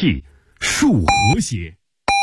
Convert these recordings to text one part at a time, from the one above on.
气，树和谐。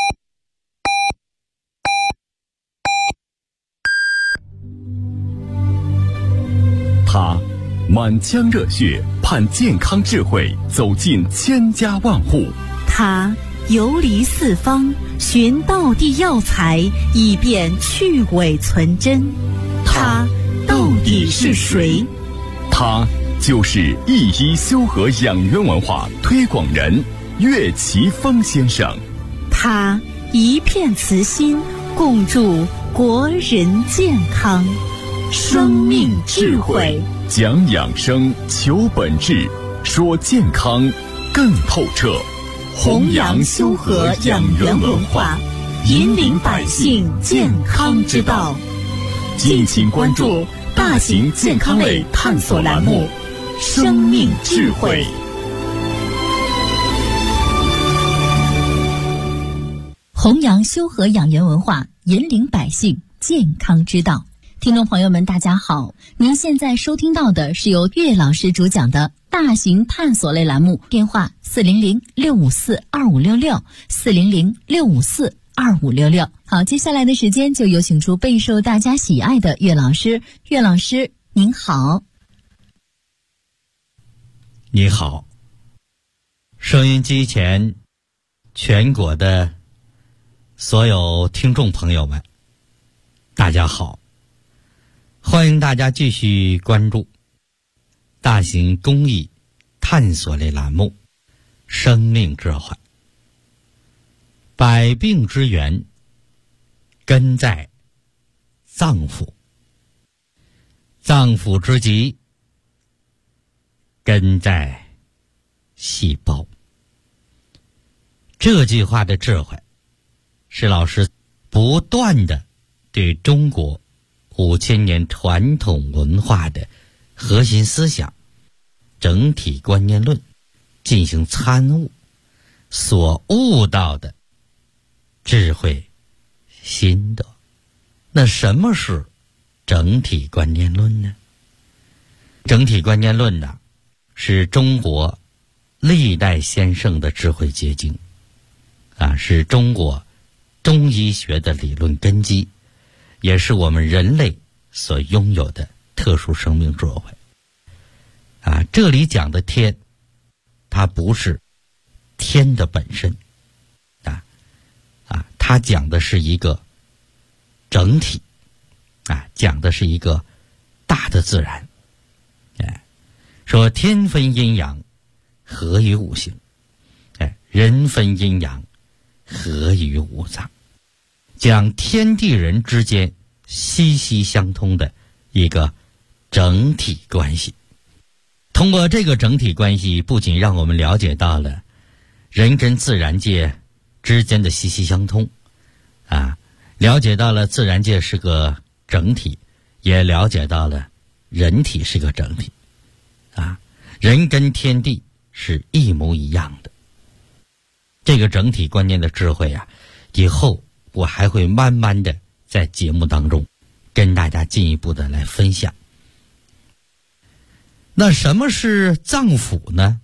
他满腔热血，盼健康智慧走进千家万户。 他游离四方，寻道地药材，以便去伪存真。他到底是谁？ 他就是一一修和养元文化推广人岳奇峰先生。 他一片慈心，共筑国人健康。生命智慧， 讲养生，求本质，说健康更透彻。 弘扬修和养元文化，引领百姓健康之道。 敬请关注大型健康类探索栏目《生命智慧》。 弘扬修和养元文化，引领百姓健康之道。听众朋友们，大家好，您现在收听到的是由岳老师主讲的大型探索类栏目，电话400-654-2566，400-654-2566。好，接下来的时间就有请出备受大家喜爱的岳老师。岳老师您好。 你好，收音机前全国的所有听众朋友们，大家好，欢迎大家继续关注大型公益探索类栏目《生命智慧》。百病之源根在脏腑，脏腑之疾根在细胞。这句话的智慧是老师不断的对中国5000年传统文化的核心思想整体观念论进行参悟所悟到的智慧心得。那什么是整体观念论呢？整体观念论呢，是中国历代先圣的智慧结晶是中国中医学的理论根基，也是我们人类所拥有的特殊生命智慧这里讲的天，它不是天的本身它讲的是一个整体讲的是一个大的自然。说天分阴阳，合于五行；人分阴阳，合于五脏。讲天地人之间息息相通的一个整体关系。通过这个整体关系，不仅让我们了解到了人跟自然界之间的息息相通了解到了自然界是个整体，也了解到了人体是个整体人跟天地是一模一样的。这个整体观念的智慧以后我还会慢慢的在节目当中跟大家进一步的来分享。那什么是脏腑呢？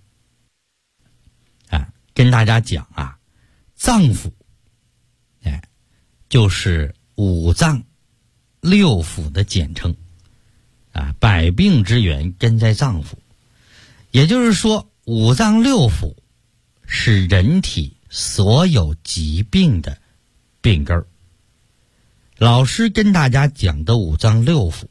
跟大家讲脏腑就是五脏六腑的简称百病之源根在脏腑。也就是说，五脏六腑是人体所有疾病的病根儿。老师跟大家讲的五脏六腑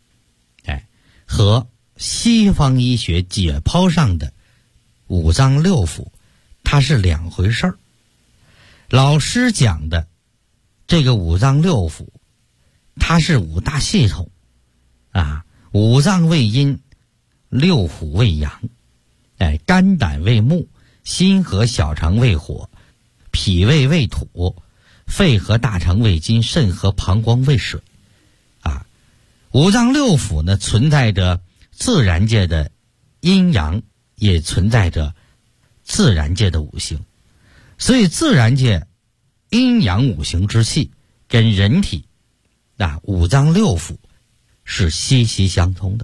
和西方医学解剖上的五脏六腑它是两回事儿。老师讲的这个五脏六腑它是五大系统五脏为阴，六腑为阳，肝胆为木，心和小肠为火，脾胃为土，肺和大肠为金，肾和膀胱为水五脏六腑呢，存在着自然界的阴阳，也存在着自然界的五行。所以自然界阴阳五行之气跟人体五脏六腑是息息相通的。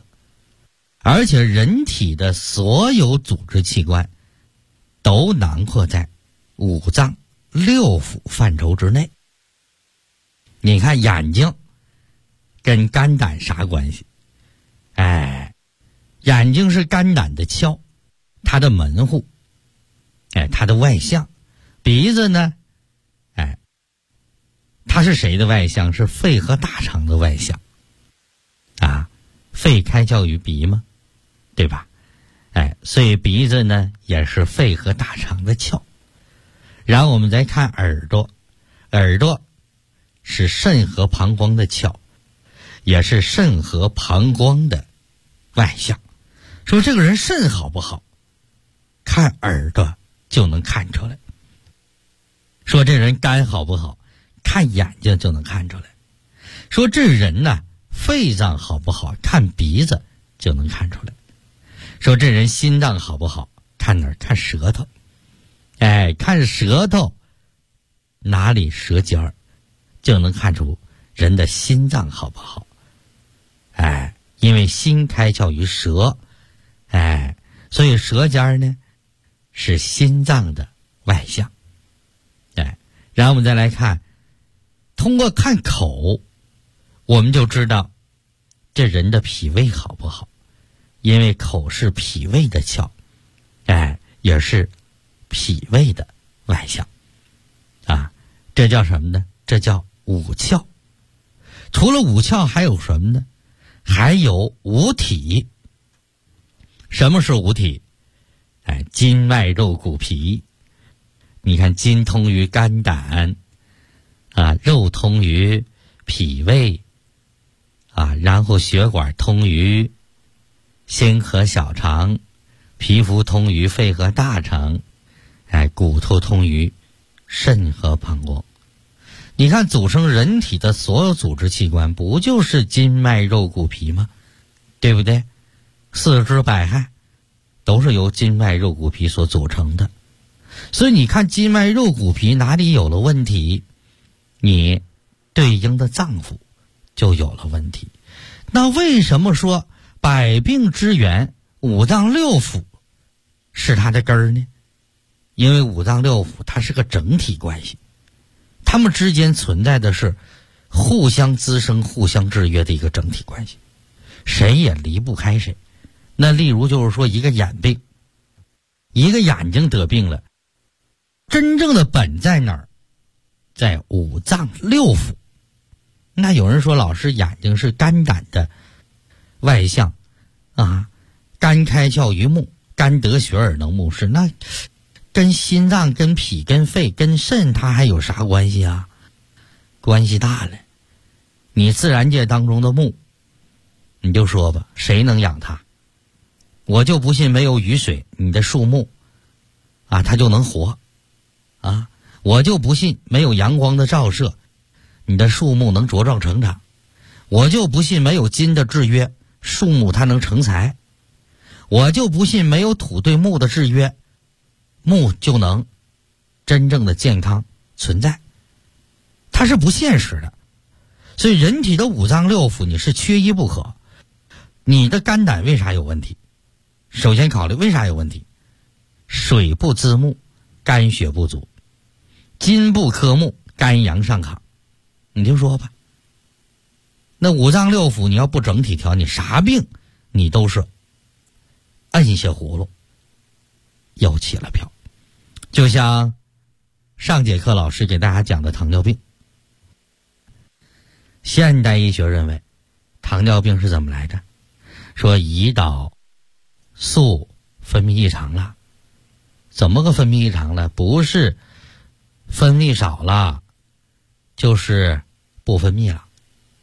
而且人体的所有组织器官都囊括在五脏六腑范畴之内。你看眼睛跟肝胆啥关系？眼睛是肝胆的窍，它的门户，它的外象。鼻子呢，它是谁的外象？是肺和大肠的外象啊。肺开窍于鼻嘛，对吧？所以鼻子呢也是肺和大肠的窍。然后我们再看耳朵，耳朵是肾和膀胱的窍，也是肾和膀胱的外象。说这个人肾好不好，看耳朵就能看出来。说这人肝好不好，看眼睛就能看出来。说这人呢，肺脏好不好，看鼻子就能看出来。说这人心脏好不好，看哪儿？看舌头。看舌头哪里舌尖儿，就能看出人的心脏好不好。因为心开窍于舌，所以舌尖儿呢是心脏的外象。然后我们再来看，通过看口，我们就知道这人的脾胃好不好，因为口是脾胃的窍，也是脾胃的外象啊。这叫什么呢？这叫五窍。除了五窍还有什么呢？还有五体。什么是五体？筋脉肉骨皮。你看，筋通于肝胆肉通于脾胃然后血管通于心和小肠，皮肤通于肺和大肠，骨头通于肾和膀胱。你看，组成人体的所有组织器官不就是筋脉肉骨皮吗？对不对？四肢百骸都是由筋脉肉骨皮所组成的。所以你看，筋脉肉骨皮哪里有了问题，你对应的脏腑就有了问题。那为什么说百病之源五脏六腑是它的根儿呢？因为五脏六腑它是个整体关系，它们之间存在的是互相滋生、互相制约的一个整体关系，谁也离不开谁。那例如就是说，一个眼病，一个眼睛得病了，真正的本在哪儿？在五脏六腑。那有人说，老师，眼睛是肝胆的外象肝开窍于目，肝得血而能目视，那跟心脏、跟脾、跟肺、跟肾它还有啥关系啊？关系大了。你自然界当中的木，你就说吧，谁能养它？我就不信没有雨水，你的树木它就能活我就不信没有阳光的照射，你的树木能茁壮成长。我就不信没有金的制约，树木它能成材。我就不信没有土对木的制约，木就能真正的健康存在。它是不现实的。所以人体的五脏六腑你是缺一不可。你的肝胆为啥有问题？首先考虑为啥有问题？水不滋木，肝血不足；金不克木，肝阳上亢。你就说吧，那五脏六腑你要不整体调，你啥病你都是摁下葫芦又起了瓢。就像上节课老师给大家讲的糖尿病，现代医学认为糖尿病是怎么来着？说胰岛素分泌异常了。怎么个分泌异常了？不是分泌少了，就是不分泌了。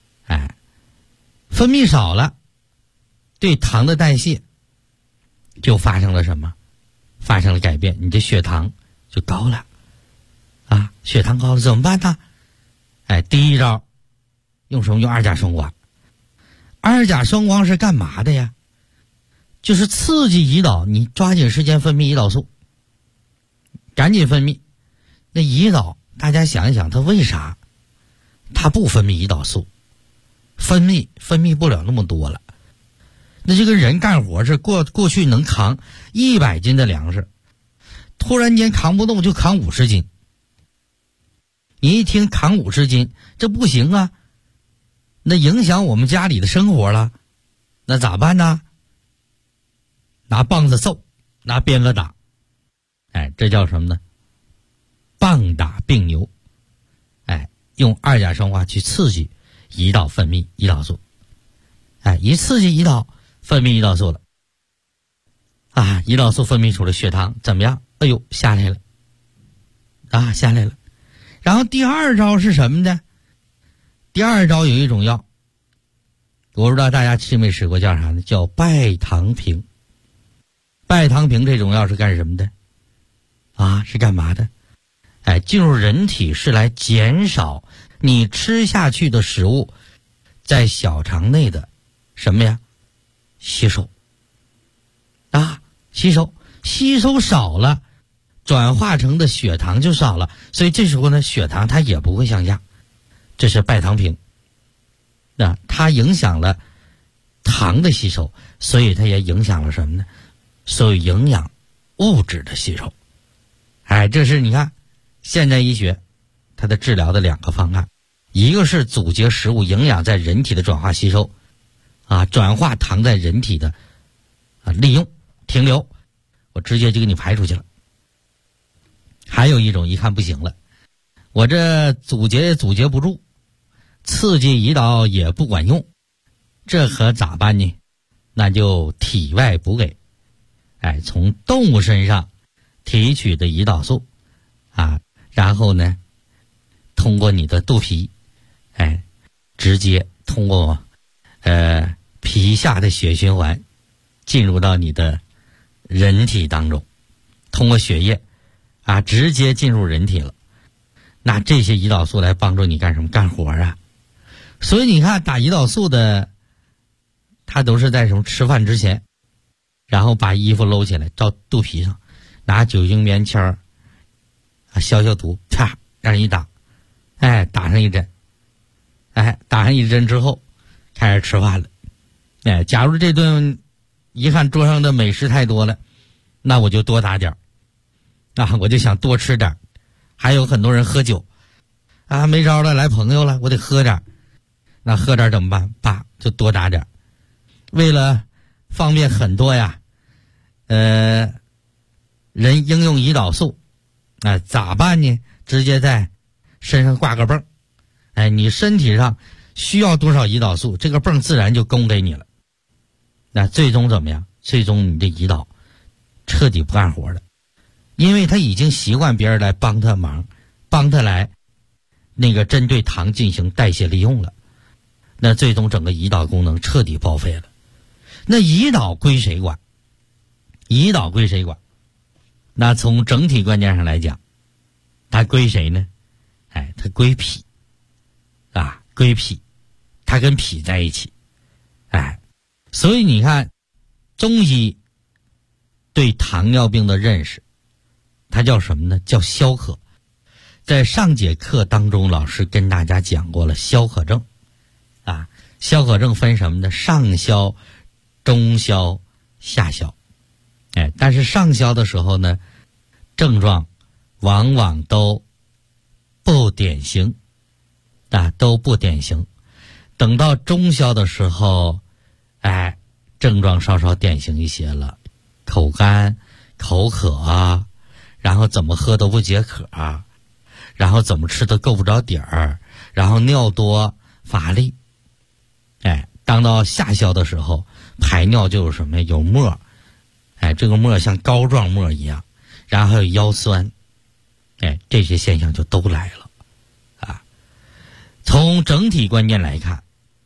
分泌少了，对糖的代谢就发生了什么？发生了改变，你的血糖就高了血糖高了怎么办呢？第一招用什么？用二甲双胍。二甲双胍是干嘛的呀？就是刺激胰岛，你抓紧时间分泌胰岛素，赶紧分泌。那胰岛大家想一想，它为啥它不分泌胰岛素？分泌不了那么多了。那这个人干活是过去能扛100斤的粮食， 突然间扛不动就扛50斤。你一听扛50斤，这不行啊，那影响我们家里的生活了，那咋办呢？拿棒子揍，拿鞭子打，这叫什么呢？棒打并牛。用2甲双胍去刺激胰岛分泌胰岛素，一刺激胰岛分泌胰岛素了，胰岛素分泌出了血糖怎么样？哎呦，下来了，下来了。然后第2招是什么呢？第2招有一种药，我不知道大家吃没吃过，叫啥呢？叫拜糖平。拜糖平这种药是干什么的？是干嘛的？进入人体是来减少你吃下去的食物在小肠内的什么呀？吸收。吸收少了，转化成的血糖就少了，所以这时候呢，血糖它也不会向下。这是拜糖平。它影响了糖的吸收，所以它也影响了什么呢？所以营养物质的吸收。这是你看现代医学它的治疗的2个方案，一个是阻截食物营养在人体的转化吸收，转化糖在人体的利用停留，我直接就给你排出去了。还有一种一看不行了，我这阻截也阻截不住，刺激胰岛也不管用，这可咋办呢？那就体外补给，从动物身上提取的胰岛素然后呢，通过你的肚皮，直接通过皮下的血循环进入到你的人体当中，通过血液直接进入人体了。那这些胰岛素来帮助你干什么？干活啊。所以你看打胰岛素的，他都是在什么吃饭之前，然后把衣服搂起来照肚皮上，拿酒精棉签消毒，啪让人一打，打上一针，打上一针之后开始吃饭了。假如这顿一看桌上的美食太多了，那我就多打点我就想多吃点。还有很多人喝酒没招了，来朋友了，我得喝点，那喝点怎么办？啪就多打点。为了方便很多呀，人应用胰岛素咋办呢？直接在身上挂个泵，你身体上需要多少胰岛素，这个泵自然就供给你了。那最终怎么样？最终你的胰岛彻底不干活了，因为他已经习惯别人来帮他忙，帮他来那个针对糖进行代谢利用了。那最终整个胰岛功能彻底报废了。那胰岛归谁管？胰岛归谁管？那从整体观念上来讲，它归谁呢？它归脾归脾，它跟脾在一起。所以你看中医对糖尿病的认识，它叫什么呢？叫消渴。在上节课当中，老师跟大家讲过了消渴症消渴症分什么呢？上消、中消、下消。但是上消的时候呢，症状往往都不典型都不典型。等到中消的时候，症状稍稍典型一些了，口干、口渴然后怎么喝都不解渴然后怎么吃都够不着底儿，然后尿多、乏力。当到下消的时候，排尿就有什么呀？有沫，这个沫像膏状沫一样，然后还有腰酸，这些现象就都来了从整体观念来看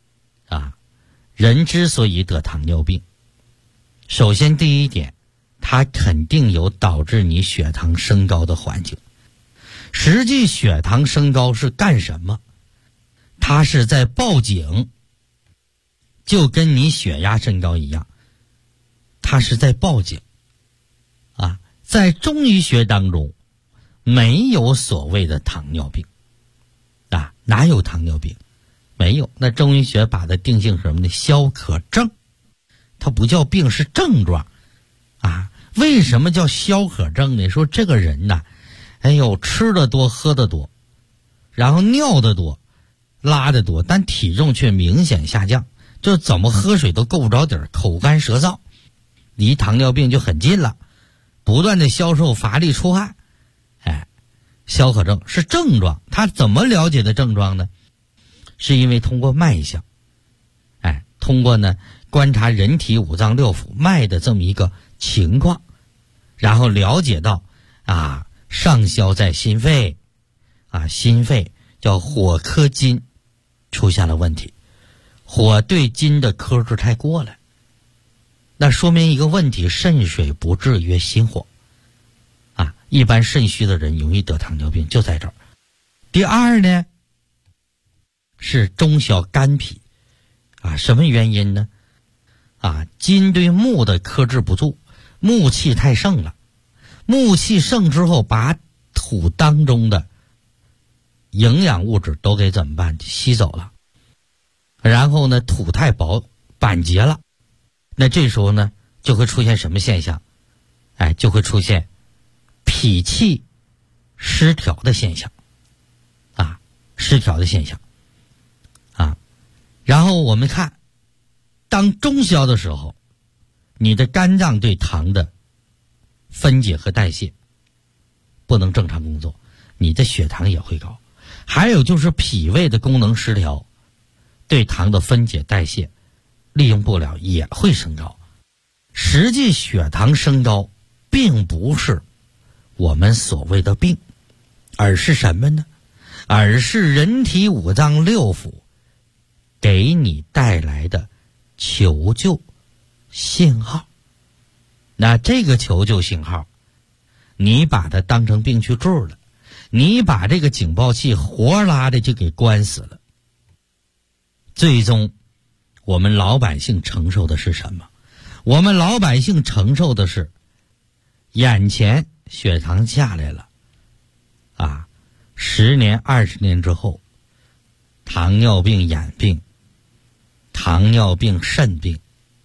人之所以得糖尿病，首先第一点，它肯定有导致你血糖升高的环境。实际血糖升高是干什么？它是在报警，就跟你血压升高一样，它是在报警在中医学当中没有所谓的糖尿病哪有糖尿病？没有。那中医学把它定性什么呢？消渴症，它不叫病，是症状为什么叫消渴症呢？说这个人呐，哎呦，吃的多，喝的多，然后尿的多，拉的多，但体重却明显下降，就怎么喝水都够不着底儿，口干舌燥，离糖尿病就很近了，不断的消瘦乏力出汗。消渴症是症状，他怎么了解的症状呢？是因为通过脉象，通过呢观察人体五脏六腑脉的这么一个情况，然后了解到上消在心肺，心肺叫火克金出现了问题，火对金的克制太过了，那说明一个问题，肾水不制约心火。一般肾虚的人容易得糖尿病，就在这儿。第二呢，是中小肝脾，什么原因呢？金对木的克制不住，木气太盛了，木气盛之后，把土当中的营养物质都给怎么办？吸走了。然后呢，土太薄，板结了，那这时候呢，就会出现什么现象？就会出现脾气失调的现象，失调的现象，然后我们看，当中消的时候，你的肝脏对糖的分解和代谢不能正常工作，你的血糖也会高。还有就是脾胃的功能失调，对糖的分解代谢利用不了，也会升高。实际血糖升高并不是我们所谓的病，而是什么呢？而是人体五脏六腑给你带来的求救信号。那这个求救信号，你把它当成病去治了，你把这个警报器活拉的就给关死了。最终我们老百姓承受的是什么？我们老百姓承受的是眼前血糖下来了，10年20年之后，糖尿病眼病，糖尿病肾病，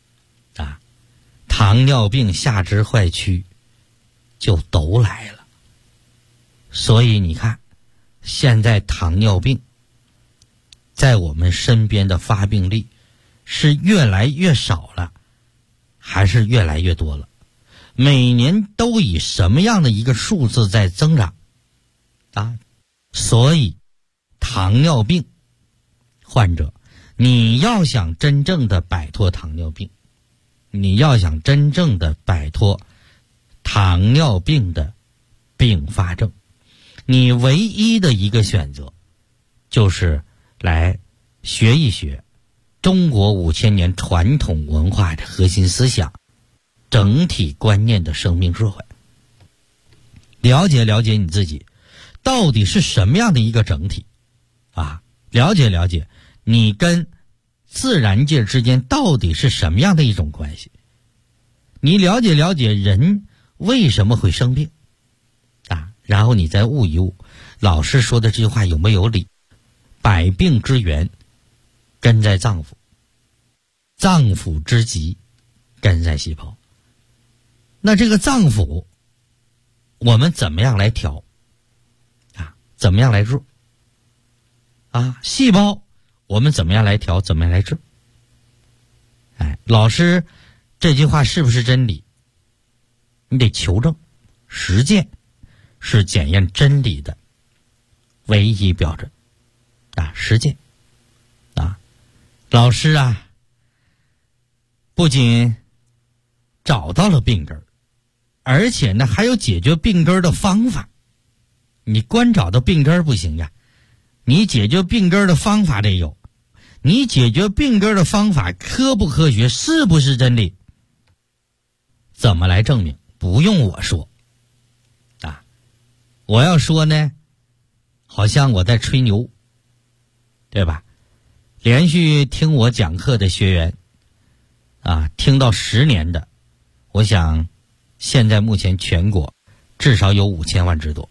糖尿病下肢坏曲就都来了。所以你看，现在糖尿病在我们身边的发病率是越来越少了，还是越来越多了？每年都以什么样的一个数字在增长所以糖尿病患者，你要想真正的摆脱糖尿病，你要想真正的摆脱糖尿病的并发症，你唯一的一个选择就是来学一学中国5000年传统文化的核心思想，整体观念的生命智慧，了解了解你自己到底是什么样的一个整体了解了解你跟自然界之间到底是什么样的一种关系，你了解了解人为什么会生病然后你再悟一悟老师说的这句话有没有理。百病之源根在脏腑，脏腑之极根在细胞。那这个脏腑我们怎么样来调怎么样来治细胞我们怎么样来调，怎么样来治？老师这句话是不是真理？你得求证，实践是检验真理的唯一标准实践老师不仅找到了病根，而且呢还有解决病根的方法。你光找到病根不行呀，你解决病根的方法得有。你解决病根的方法科不科学，是不是真理？怎么来证明？不用我说我要说呢好像我在吹牛，对吧？连续听我讲课的学员听到10年的，我想现在目前全国至少有5000万之多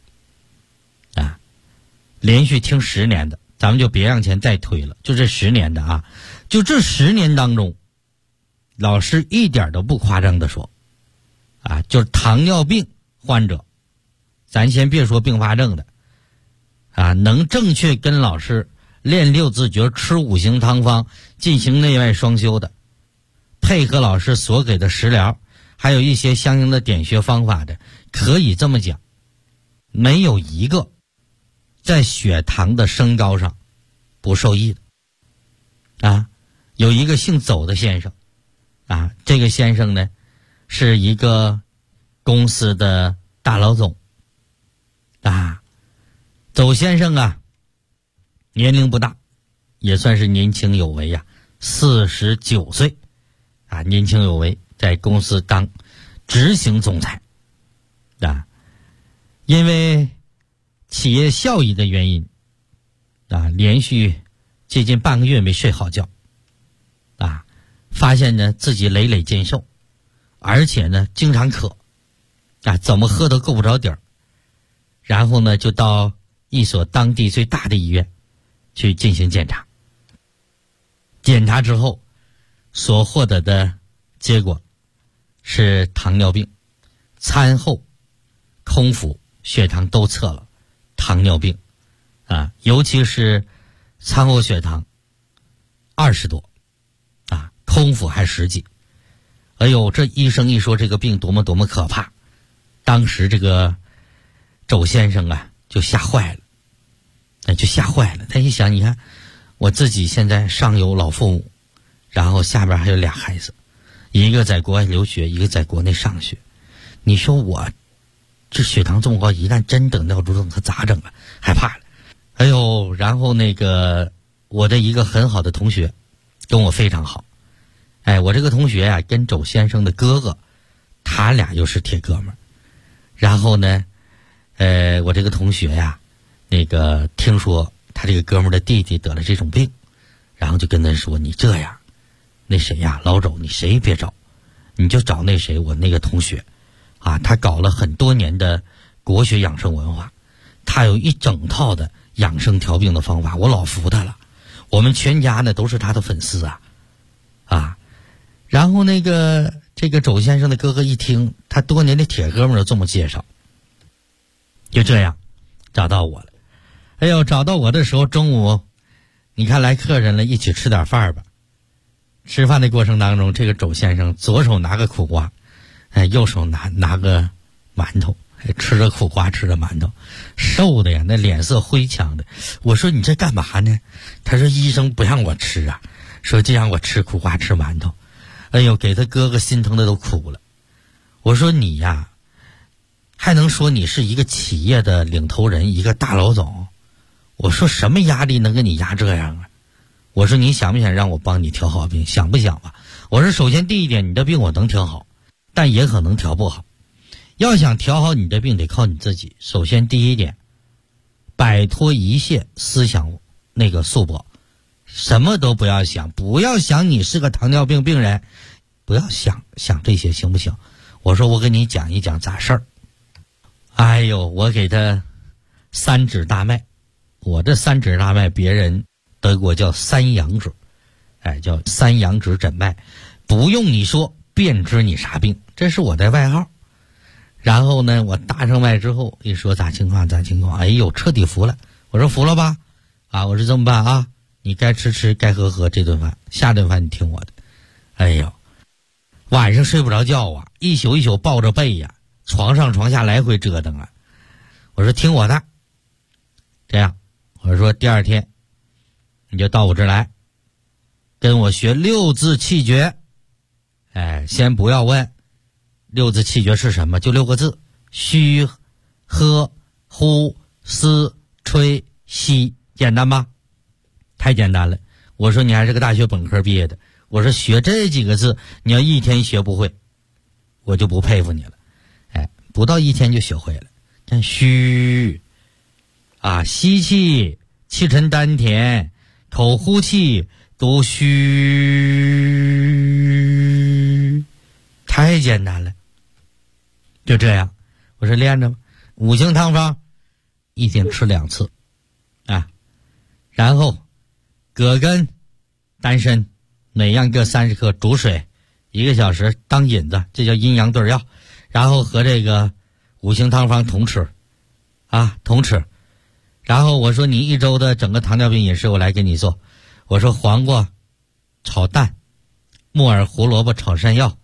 连续听10年的，咱们就别让前再推了，就这10年的就这10年当中，老师一点都不夸张的说啊，就是糖尿病患者，咱先别说并发症的啊，能正确跟老师练六字诀、吃五行汤方、进行内外双修的，配合老师所给的食疗，还有一些相应的点穴方法的，可以这么讲，没有一个在血糖的升高上不受益的啊。有一个姓邹的先生啊，这个先生呢是一个公司的大老总啊。邹先生啊年龄不大，也算是年轻有为呀，49岁啊，年轻有为，在公司当执行总裁啊。因为企业效益的原因啊，连续接近半个月没睡好觉啊，发现呢自己累累健瘦，而且呢经常渴啊，怎么喝都够不着底儿。然后呢就到一所当地最大的医院去进行检查。检查之后所获得的结果是糖尿病，餐后空腹血糖都测了糖尿病啊，尤其是餐后血糖20多啊，空腹还10几。哎呦，这医生一说这个病多么多么可怕，当时这个周先生啊就吓坏了，他一想，你看我自己现在上有老父母，然后下边还有俩孩子，一个在国外留学，一个在国内上学，你说我这血糖这么高，一旦真等尿毒症可咋整啊？害怕了。哎呦，然后那个我的一个很好的同学跟我非常好，哎，我这个同学啊跟周先生的哥哥，他俩又是铁哥们儿。然后呢我这个同学呀那个听说他这个哥们儿的弟弟得了这种病，然后就跟他说，你这样那谁呀，老周，你谁也别找，你就找那谁，我那个同学啊，他搞了很多年的国学养生文化，他有一整套的养生调病的方法，我老服他了，我们全家呢都是他的粉丝啊。然后这个周先生的哥哥一听他多年的铁哥们儿这么介绍，就这样找到我了。哎呦，找到我的时候中午你看来客人了，一起吃点饭吧。吃饭的过程当中，这个周先生左手拿个苦瓜，右手拿个馒头，吃着苦瓜吃着馒头，瘦的呀，那脸色灰呛的。我说你这干嘛呢？他说医生不让我吃啊，说就让我吃苦瓜吃馒头。哎呦，给他哥哥心疼的都哭了。我说你呀还能说你是一个企业的领头人，一个大老总，我说什么压力能给你压这样啊？我说你想不想让我帮你调好病？想不想吧？我说首先第一点，你的病我能调好，但也可能调不好。要想调好你的病得靠你自己。首先第一点，摆脱一切思想那个束缚，什么都不要想，不要想你是个糖尿病病人，不要想这些，行不行？我说我跟你讲一讲咋事儿。哎呦，我给他3指大脉，我这3指大脉别人德国叫3阳指，叫3阳指诊脉，不用你说便知你啥病，这是我的外号。然后呢我搭上脉之后一说咋情况，哎呦彻底服了。我说服了吧啊，我说这么办啊，你该吃该喝这顿饭，下顿饭你听我的。哎呦，晚上睡不着觉啊，一宿一宿抱着背呀，床上床下来回折腾啊。我说听我的，这样我说第二天你就到我这儿来跟我学6字气诀。先不要问6字气诀是什么，就6个字，虚喝呼思吹吸，简单吧？太简单了。我说你还是个大学本科毕业的，我说学这几个字你要一天学不会我就不佩服你了。不到1天就学会了。但虚啊，吸气气沉丹田，口呼气读虚，太简单了。就这样，我说练着吧。五行汤方一天吃2次啊，然后葛根、丹参每样各30克，煮水1个小时当引子，这叫阴阳对药。 然后和这个五行汤方同吃，同吃。然后我说你1周的整个糖尿病饮食我来给你做，我说黄瓜炒蛋，木耳胡萝卜炒山药，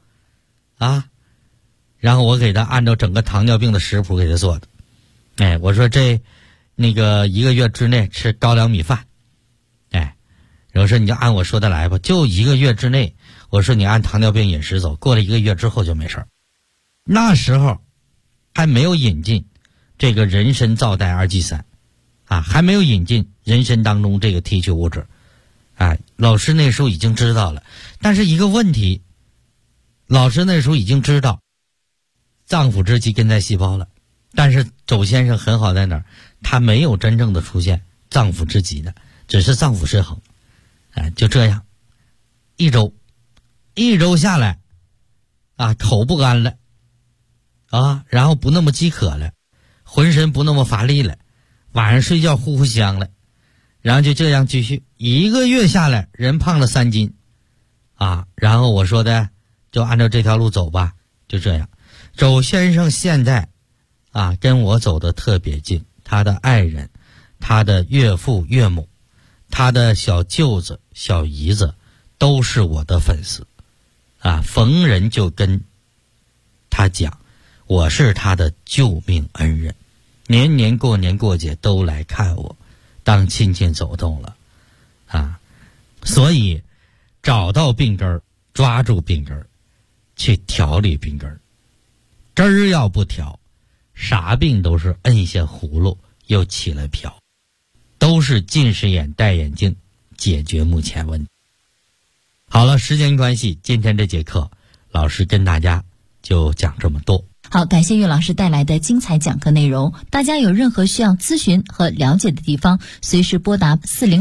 然后我给他按照整个糖尿病的食谱给他做的。我说那个1个月之内吃高粱米饭，我说你就按我说的来吧，就1个月之内，我说你按糖尿病饮食走，过了1个月之后就没事儿。那时候还没有引进这个人参皂苷二 G3，还没有引进人参当中这个提取物质，老师那时候已经知道了。但是一个问题，老师那时候已经知道脏腑之疾根在细胞了，但是周先生很好在哪儿？他没有真正的出现脏腑之疾的，只是脏腑失衡。就这样一周下来，口不干了，然后不那么饥渴了，浑身不那么乏力了，晚上睡觉呼呼香了，然后就这样继续1个月下来，人胖了3斤，然后我说的就按照这条路走吧，就这样。周先生现在跟我走得特别近，他的爱人，他的岳父岳母，他的小舅子小姨子都是我的粉丝，逢人就跟他讲我是他的救命恩人，年年过年过节都来看我，当亲戚走动了，所以找到病根儿，抓住病根儿，去调理病根儿，根儿要不调，啥病都是摁下葫芦又起了瓢，都是近视眼戴眼镜解决目前问题。好了，时间关系，今天这节课老师跟大家就讲这么多。 好，感谢岳老师带来的精彩讲课内容。大家有任何需要咨询和了解的地方，随时拨打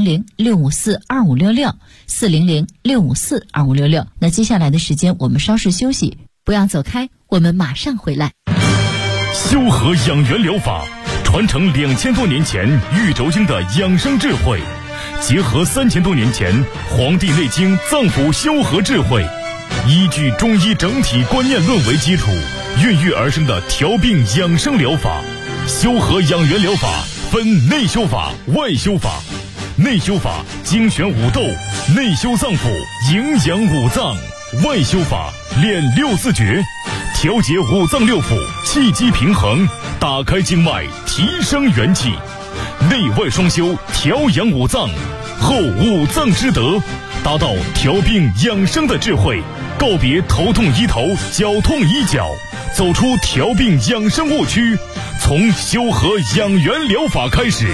400-654-2566 400-654-2566。那接下来的时间我们稍事休息，不要走开，我们马上回来。 修和养元疗法传承2000多年前玉轴经的养生智慧，结合3000多年前《黄帝内经》脏腑修和智慧，依据中医整体观念论为基础，孕育而生的调病养生疗法。修和养元疗法分内修法、外修法。内修法精选五斗，内修脏腑，营养五脏；外修法练6字诀，调节五脏六腑，气机平衡，打开经脉，提升元气。内外双修，调养五脏，后五脏之德，达到调病养生的智慧，告别头痛医头，脚痛医脚，走出调病养生误区，从修和养元疗法开始。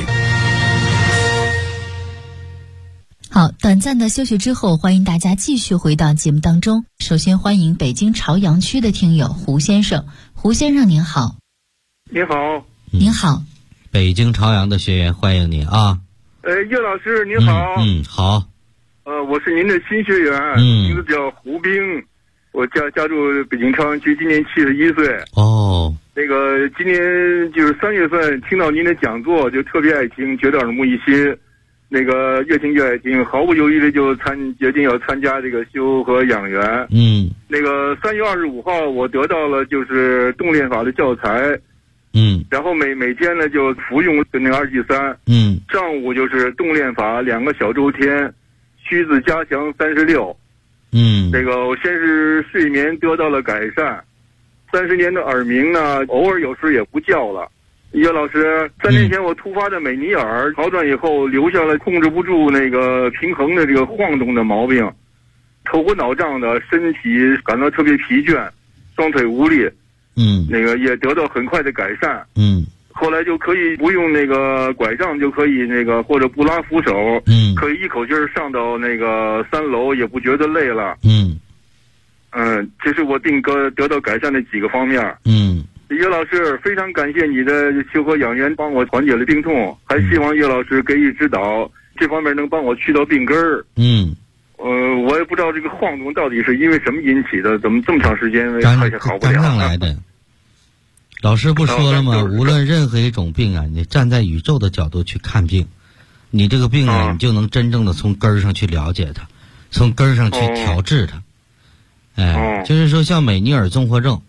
好，短暂的休息之后，欢迎大家继续回到节目当中。首先欢迎北京朝阳区的听友胡先生。胡先生您好。 您好。 您好。 北京朝阳的学员欢迎您啊。 岳老师您好。 好。 我是您的新学员，名字叫胡兵，我家住北京朝阳区，今年71岁。 哦。 那个今年就是3月份听到您的讲座，就特别爱听，觉得耳目一新。那个越听越爱听，毫不犹豫的就决定要参加这个修和养元。那个3月25号我得到了就是动练法的教材。然后每天呢就服用那个2G3。上午就是动练法2个小周天，须子加强36。这个我先是睡眠得到了改善，30年的耳鸣呢偶尔有时也不叫了。岳老师，3年前我突发的美尼尔好转以后，留下了控制不住那个平衡的这个晃动的毛病，头昏脑胀的，身体感到特别疲倦，双腿无力。那个也得到很快的改善。后来就可以不用那个拐杖，就可以那个或者不拉扶手，可以一口气上到那个3楼，也不觉得累了。这是我得到改善的几个方面。岳老师，非常感谢你的修和养元帮我缓解了病痛，还希望岳老师给予指导，这方面能帮我去到病根儿。我也不知道这个晃动到底是因为什么引起的，怎么这么长时间还是好不了？ 刚上来的。老师不说了吗？无论任何一种病啊，你站在宇宙的角度去看病，你这个病啊，你就能真正的从根儿上去了解它，从根儿上去调治它。就是说像美尼尔综合症。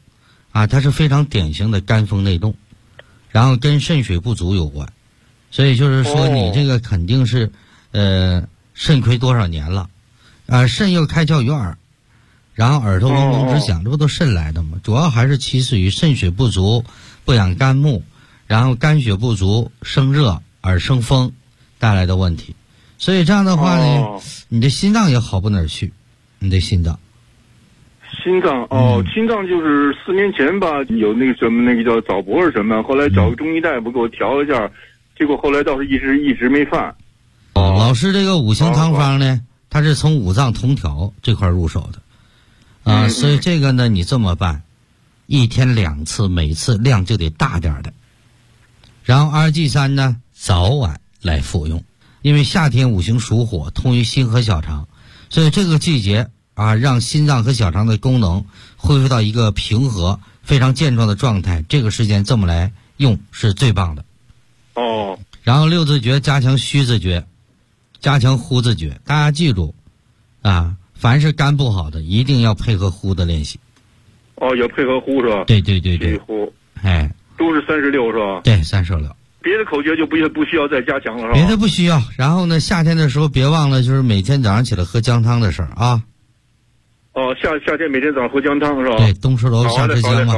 啊，它是非常典型的肝风内动，然后跟肾水不足有关，所以就是说你这个肯定是肾亏多少年了，肾又开窍于耳，然后耳朵嗡嗡直响，这不都肾来的吗？主要还是起始于肾水不足，不养肝木，然后肝血不足，生热耳生风带来的问题。所以这样的话呢，你的心脏也好不哪儿去，你的心脏。 心脏就是4年前吧，有那个什么那个叫早搏是什么，后来找个中医大夫给我调一下，结果后来倒是一直没犯。 老师这个五行汤方呢，它是从五脏同调这块入手的，所以这个呢你这么办，1天2次，每次量就得大点的，然后2G3呢早晚来服用，因为夏天五行属火，通于心和小肠，所以这个季节让心脏和小肠的功能恢复到一个平和、非常健壮的状态。这个时间这么来用是最棒的。然后6字诀加强虚字诀，加强呼字诀。大家记住，凡是肝不好的，一定要配合呼的练习。 要配合呼是吧？ 对。 呼， 都是36是吧？ 对，36。 别的口诀就不需要再加强了是吧？ 别的不需要。然后呢，夏天的时候别忘了，就是每天早上起来喝姜汤的事儿啊。 夏天每天早上喝姜汤是吧？ 对，冬吃萝卜夏吃姜嘛。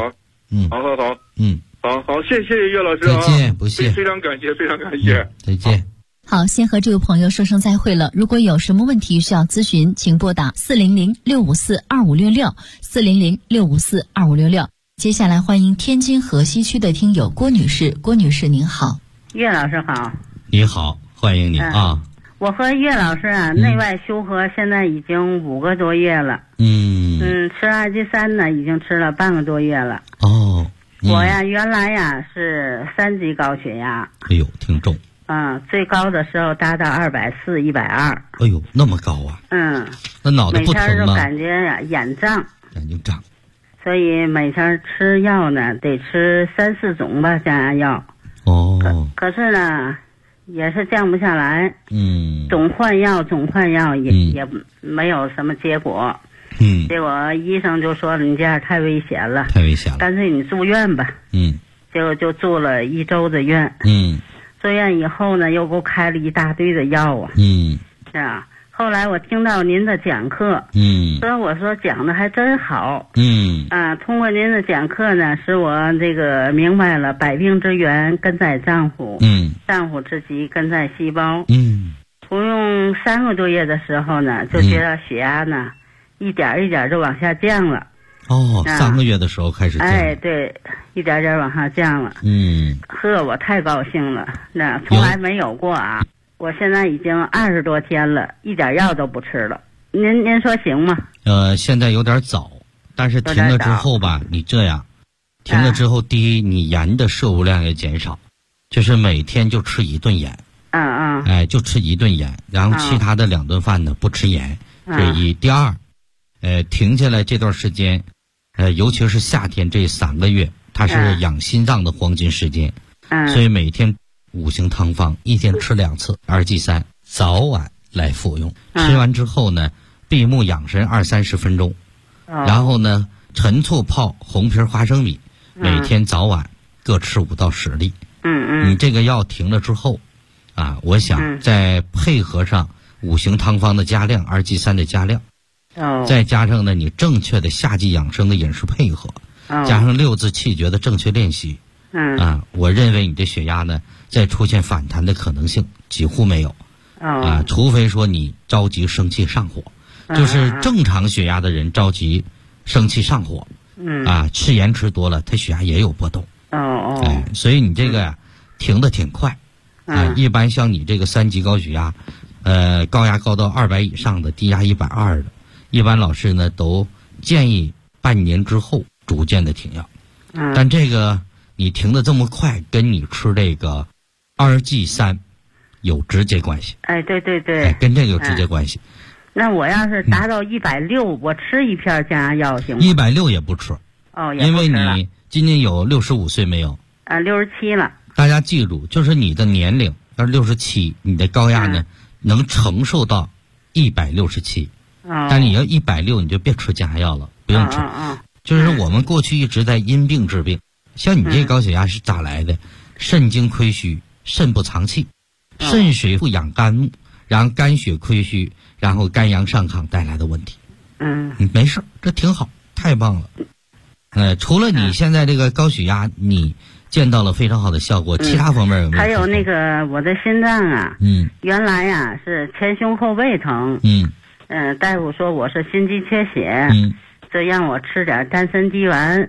好，谢谢岳老师再见，不谢， 非常感谢。 再见。 好，先和这位朋友说声再会了。如果有什么问题需要咨询，请拨打400-654-2566，400-654-2566。接下来欢迎天津河西区的听友郭女士。郭女士您好。 岳老师好。 你好，欢迎你啊。 我和岳老师内外修合现在已经5个多月了。吃2G3呢已经吃了半个多月了。我原来是3级高血压。 哎呦，挺重。 最高的时候达到240、120。 哎呦，那么高啊！那脑袋不疼吗？ 每天就感觉眼胀。 眼睛胀。 所以每天吃药呢，得吃3、4种吧，降压药。可是呢，也是降不下来。总换药也没有什么结果。结果医生就说了，你这样太危险了，干脆你住院吧。结果就住了1周的院。住院以后呢，又给我开了一大堆的药啊。是啊。后来我听到您的讲课，所以我说讲的还真好。通过您的讲课呢，使我这个明白了百病之源根在脏腑，脏腑之疾根在细胞。服用3个多月的时候呢，就觉得血压呢一点一点就往下降了。 3个月的时候开始降。 对，一点点往下降了。我太高兴了，那从来没有过啊。我现在已经20多天了，一点药都不吃了。您说行吗？ 现在有点早，但是停了之后吧，你这样，停了之后，第一，你盐的摄入量也减少，就是每天就吃1顿盐。就吃1顿盐，然后其他的2顿饭呢不吃盐。这一，第二，停下来这段时间，尤其是夏天这3个月，它是养心脏的黄金时间，所以每天五行汤方1天吃2次2G3，早晚来服用。吃完之后呢，闭目养神20-30分钟，然后呢，陈醋泡红皮花生米，每天早晚各吃5到10粒。你这个药停了之后，我想再配合上五行汤方的加量2G3的加量，再加上呢你正确的夏季养生的饮食配合，加上6字气诀的正确练习，我认为你的血压呢再出现反弹的可能性几乎没有。除非说你着急生气上火，就是正常血压的人着急生气上火，吃盐吃多了，他血压也有波动。所以你这个呀停得挺快。一般像你这个3级高血压，高压高到200以上的，低压120的，一般老师呢都建议半年之后逐渐的停药。但这个你停得这么快，跟你吃这个2G3有直接关系。 对， 跟这个有直接关系。 那我要是达到160，我吃一片降压药行吗 ？160也不吃。因为你今年有65岁没有 ？67了。 大家记住，就是你的年龄要67，你的高压呢能承受到167。但你要160，你就别吃降压药了，不用吃。 就是我们过去一直在因病治病。像你这高血压是咋来的？肾精亏虚，肾不藏气，肾水不养肝木，然后肝血亏虚，然后肝阳上亢带来的问题。没事，这挺好，太棒了。除了你现在这个高血压，你见到了非常好的效果，其他方面有没有？ 还有那个我的心脏啊，原来呀是前胸后背疼，大夫说我是心肌缺血，就让我吃点丹参滴丸，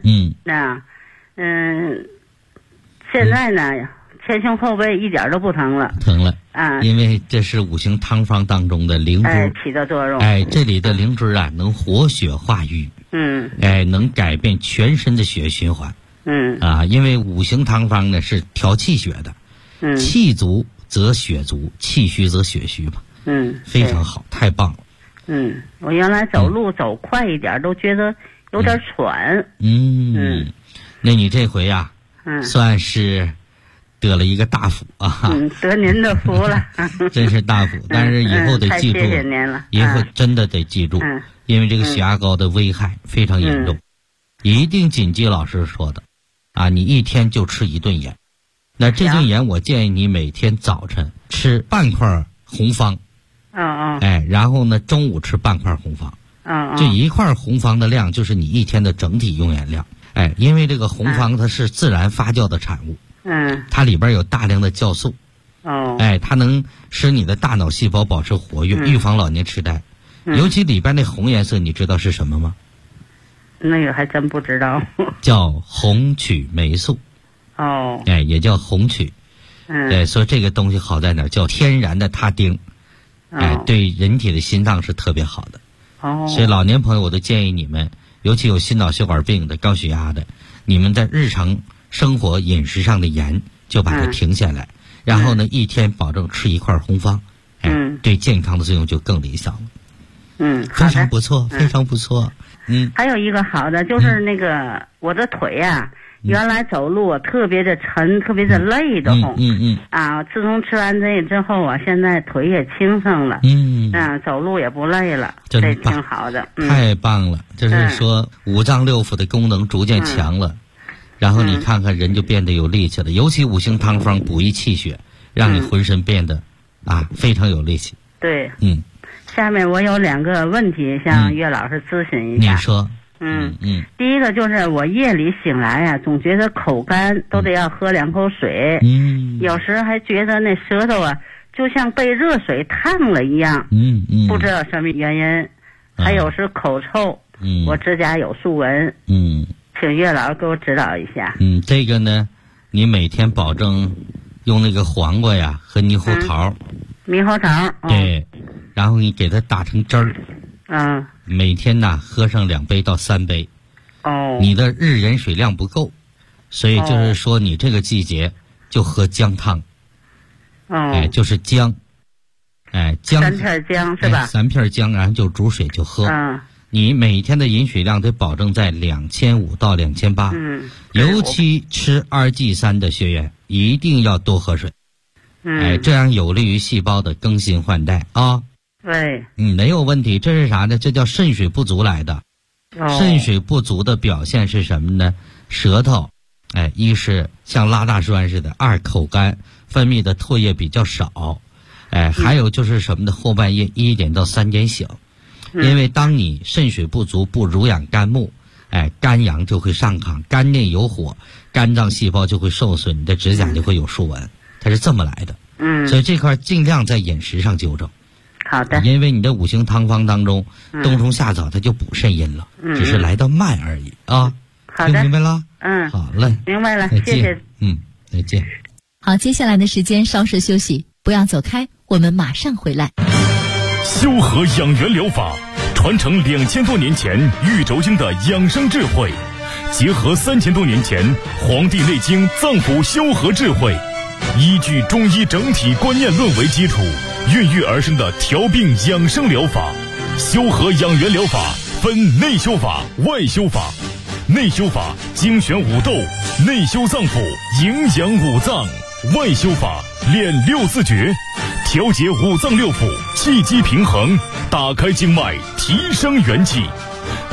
现在呢前胸后背一点都不疼了， 因为这是五行汤方当中的灵芝， 起的作用。 这里的灵芝啊，能活血化瘀，能改变全身的血液循环，因为五行汤方呢是调气血的，气足则血足，气虚则血虚嘛，非常好，太棒了。 我原来走路走快一点都觉得有点喘， 那你这回呀，算是得了一个大福啊！ 得您的福了， 真是大福。但是以后得记住， 谢谢您了， 以后真的得记住，因为这个血压高的危害非常严重，一定谨记老师说的你一天就吃1顿盐。那这顿盐我建议你每天早晨吃半块红方，然后呢中午吃半块红方，这一块红方的量就是你一天的整体用盐量。因为这个红方它是自然发酵的产物，它里边有大量的酵素，它能使你的大脑细胞保持活跃，预防老年痴呆。尤其里边那红颜色，你知道是什么吗？ 那个还真不知道。 叫红曲霉素。也叫红曲。所以这个东西好在哪儿？叫天然的他汀。对人体的心脏是特别好的。所以老年朋友我都建议你们，尤其有心脑血管病的、高血压的，你们在日常生活饮食上的盐就把它停下来，然后呢一天保证吃1块红方，对健康的作用就更理想了。非常不错，非常不错。 还有一个好的就是那个我的腿呀，原来走路特别的沉，特别的累的慌。自从吃完这个之后啊，现在腿也轻省了。走路也不累了，这挺好的。 太棒了，就是说五脏六腑的功能逐渐强了，然后你看看人就变得有力气了。尤其五行汤方补益气血，让你浑身变得非常有力气。 对。下面我有2个问题向岳老师咨询一下。 你说。 第一个就是我夜里醒来总觉得口干，都得要喝2口水。有时还觉得那舌头就像被热水烫了一样。不知道什么原因。还有是口臭。我指甲有竖纹。请岳老师给我指导一下。 这个呢，你每天保证用那个黄瓜呀和猕猴桃。 猕猴桃。 对，然后你给它打成汁儿。每天喝上2杯到3杯。你的日饮水量不够，所以就是说你这个季节就喝姜汤。就是姜。姜 3片姜是吧 ？3片姜，然后就煮水就喝。你每天的饮水量得保证在2500到2800。尤其吃2G3的学员一定要多喝水。这样有利于细胞的更新换代啊。 对。 没有问题。这是啥呢？这叫肾水不足来的。肾水不足的表现是什么呢？舌头，一是像拉大栓似的；2口干，分泌的唾液比较少。还有就是什么呢？后半夜1点到3点醒。因为当你肾水不足，不濡养肝木，肝阳就会上亢，肝内有火，肝脏细胞就会受损，你的指甲就会有竖纹，它是这么来的。所以这块尽量在饮食上纠正。 好的。 因为你的五行汤方当中，冬虫夏草它就补肾阴了，只是来得慢而已啊。 好的。 听明白了？ 好嘞。 明白了， 谢谢。 再见。 好，接下来的时间稍事休息，不要走开，我们马上回来。 修和养元疗法传承2000多年前玉轴经的养生智慧，结合3000多年前《黄帝内经》脏腑修和智慧，依据中医整体观念论为基础，孕育而生的调病养生疗法。修和养元疗法分内修法、外修法。内修法精选五斗，内修脏腑，营养五脏；外修法练6字诀，调节五脏六腑，气机平衡，打开经脉，提升元气。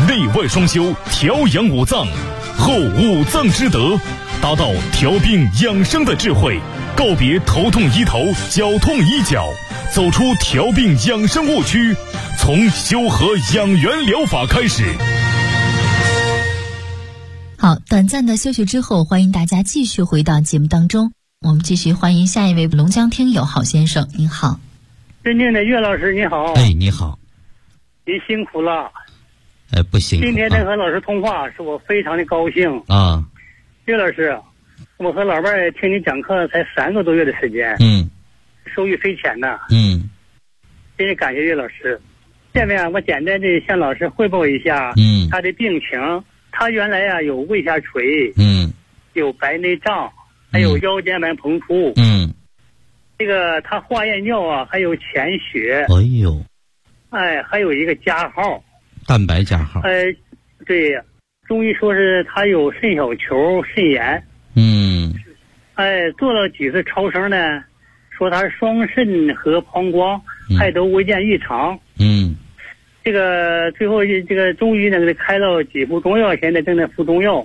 内外双修，调养五脏，后五脏之德，达到调病养生的智慧，告别头痛医头，脚痛医脚，走出调病养生误区，从修和养元疗法开始。 好，短暂的休息之后，欢迎大家继续回到节目当中。我们继续欢迎下一位龙江听友郝先生，您好。 尊敬的岳老师，你好。 哎，你好。 您辛苦了。 不辛苦。 今天能和老师通话，是我非常的高兴啊。 岳老师，我和老伴儿听你讲课才3个多月的时间，受益匪浅呐。真是感谢岳老师。下面我简单的向老师汇报一下他的病情。他原来有胃下垂，有白内障，还有腰间盘膨出，这个他化验尿还有潜血， 哎呦， 还有一个加号， 蛋白加号， 对，中医说是他有肾小球肾炎，做了几次超声呢，说他双肾和膀胱还都未见异常，这个最后这个中医呢给他开了几副中药，现在正在服中药。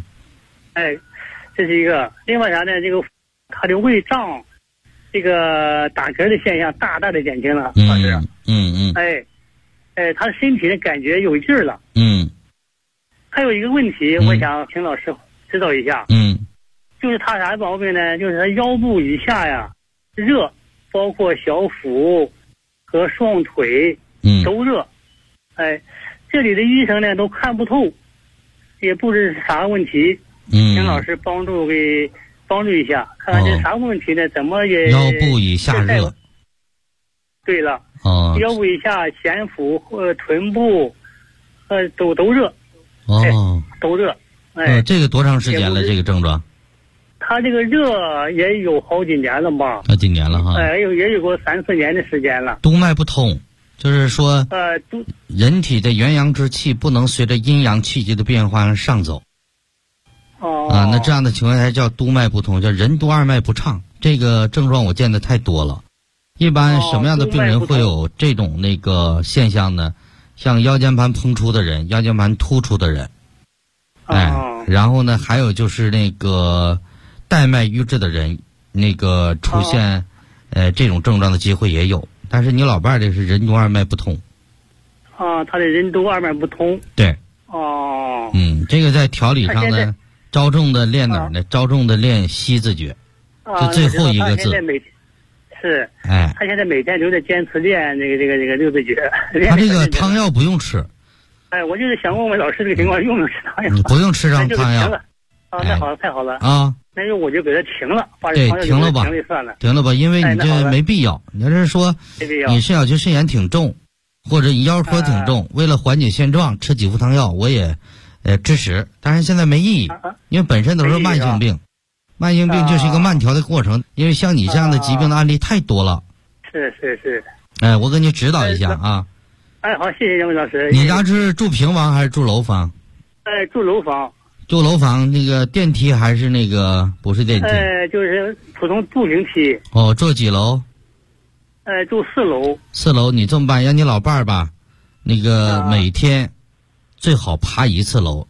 这是一个。另外啥呢？这个他的胃胀，这个打嗝的现象大大的减轻了，老师。他的身体的感觉有劲儿了。还有一个问题，我想请老师指导一下。就是他啥毛病呢？就是他腰部以下呀热，包括小腹和双腿都热。这里的医生呢都看不透，也不知是啥问题，请老师帮助一下，看看这是啥问题呢？怎么也腰部以下热。 对了，腰部以下、前腹和臀部，都热，都热。 这个多长时间了？这个症状？ 他这个热也有好几年了吧？ 几年了哈？ 也有过3、4年的时间了。 督脉不通。就是说，人体的元阳之气不能随着阴阳气机的变化上走。那这样的情况下叫督脉不通，叫任督二脉不畅。这个症状我见的太多了。一般什么样的病人会有这种那个现象呢？像腰间盘膨出的人，腰间盘突出的人，然后呢，还有就是那个带脉瘀滞的人，那个出现这种症状的机会也有。但是你老伴儿这是任督二脉不通， 他的任督二脉不通。 对，这个在调理上呢，着重的练哪儿呢？着重的练西字诀，就最后一个字。 他现在每天都在坚持练这个六字诀。 他这个汤药不用吃。 我就是想问问老师这个情况用不用吃汤药？ 不用吃上汤药。 那好了，太好了那就我就给他停了，把这汤药停了吧，停了吧，因为你这没必要。你要是说你肾小球肾炎挺重，或者你腰托挺重，为了缓解现状吃几副汤药，我也支持。但是现在没意义，因为本身都是慢性病，慢性病就是一个慢调的过程。因为像你这样的疾病的案例太多了。 是。 我给你指导一下啊。 好，谢谢杨伟老师。 你家是住平房还是住楼房？ 住楼房。 住楼房那个电梯还是那个不是电梯？ 就是普通步行梯。 住几楼？ 住4楼。 4楼，你这么办，让你老伴儿吧，那个每天最好爬1次楼，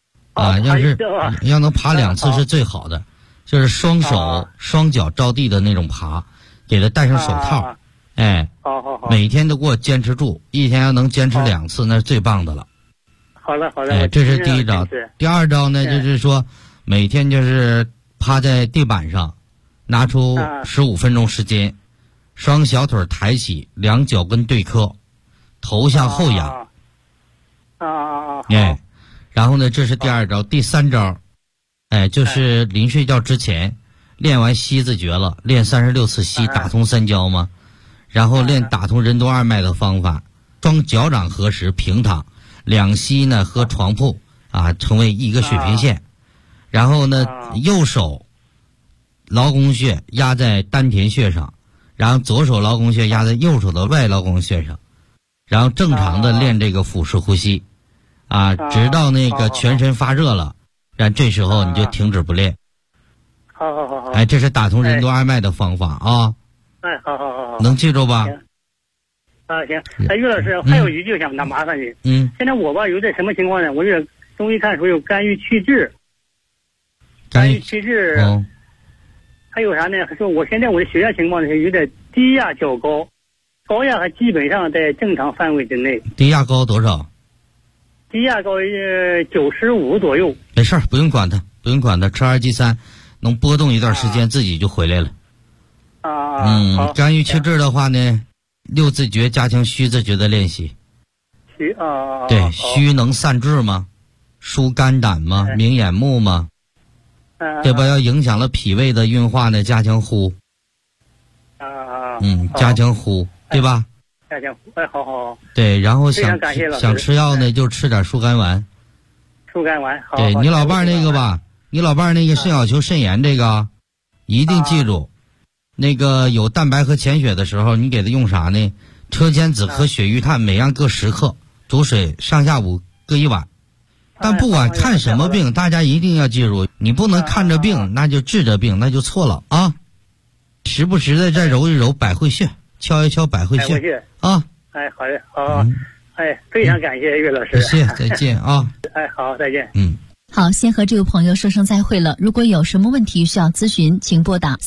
要能爬2次是最好的，就是双手双脚着地的那种爬，给他戴上手套， 好， 每天都给我坚持住，一天要能坚持2次，那是最棒的了。 好了， 这是第一招。第二招呢，就是说每天就是趴在地板上，拿出15分钟时间，双小腿抬起，2脚跟对磕，头向后仰。然后呢，这是第二招。第三招，就是临睡觉之前练完西字诀了，练36次西，打通3焦嘛，然后练打通任督二脉的方法，双脚掌合十平躺。2膝呢和床铺成为一个水平线，然后呢右手劳宫穴压在丹田穴上，然后左手劳宫穴压在右手的外劳宫穴上，然后正常的练这个腹式呼吸直到那个全身发热了，这时候你就停止不练。 好。 这是打通任督二脉的方法啊。 好， 能记住吧？ 啊，行。于老师，还有一句想麻烦你。现在我吧有点什么情况呢？我有点中医看说有肝郁气滞。肝郁气滞。还有啥呢？说我现在我的血压情况是有点低压较高，高压还基本上在正常范围之内。 低压高多少？ 低压高95左右。 没事儿，不用管它，不用管它，吃2剂3，能波动一段时间，自己就回来了。肝郁气滞的话呢，6字诀加强虚字诀的练习。对，虚能散滞吗？疏肝胆吗？明眼目吗？对吧？要影响了脾胃的运化呢，加强呼。加强呼，对吧？ 加强呼，好。 对，然后想吃药呢，就吃点疏肝丸。 疏肝丸，好。 对你老伴儿那个吧，你老伴儿那个肾小球肾炎这个，一定记住，那个有蛋白和潜血的时候，你给他用啥呢？车前子和血玉炭每样各10克，煮水上下午各1碗。但不管看什么病，大家一定要记住，你不能看着病那就治着病，那就错了啊！时不时的再揉一揉百会穴，敲一敲百会穴啊！ 好的，好，非常感谢岳老师， 谢谢，再见啊！ 好，再见。 好，先和这位朋友说声再会了。如果有什么问题需要咨询，请拨打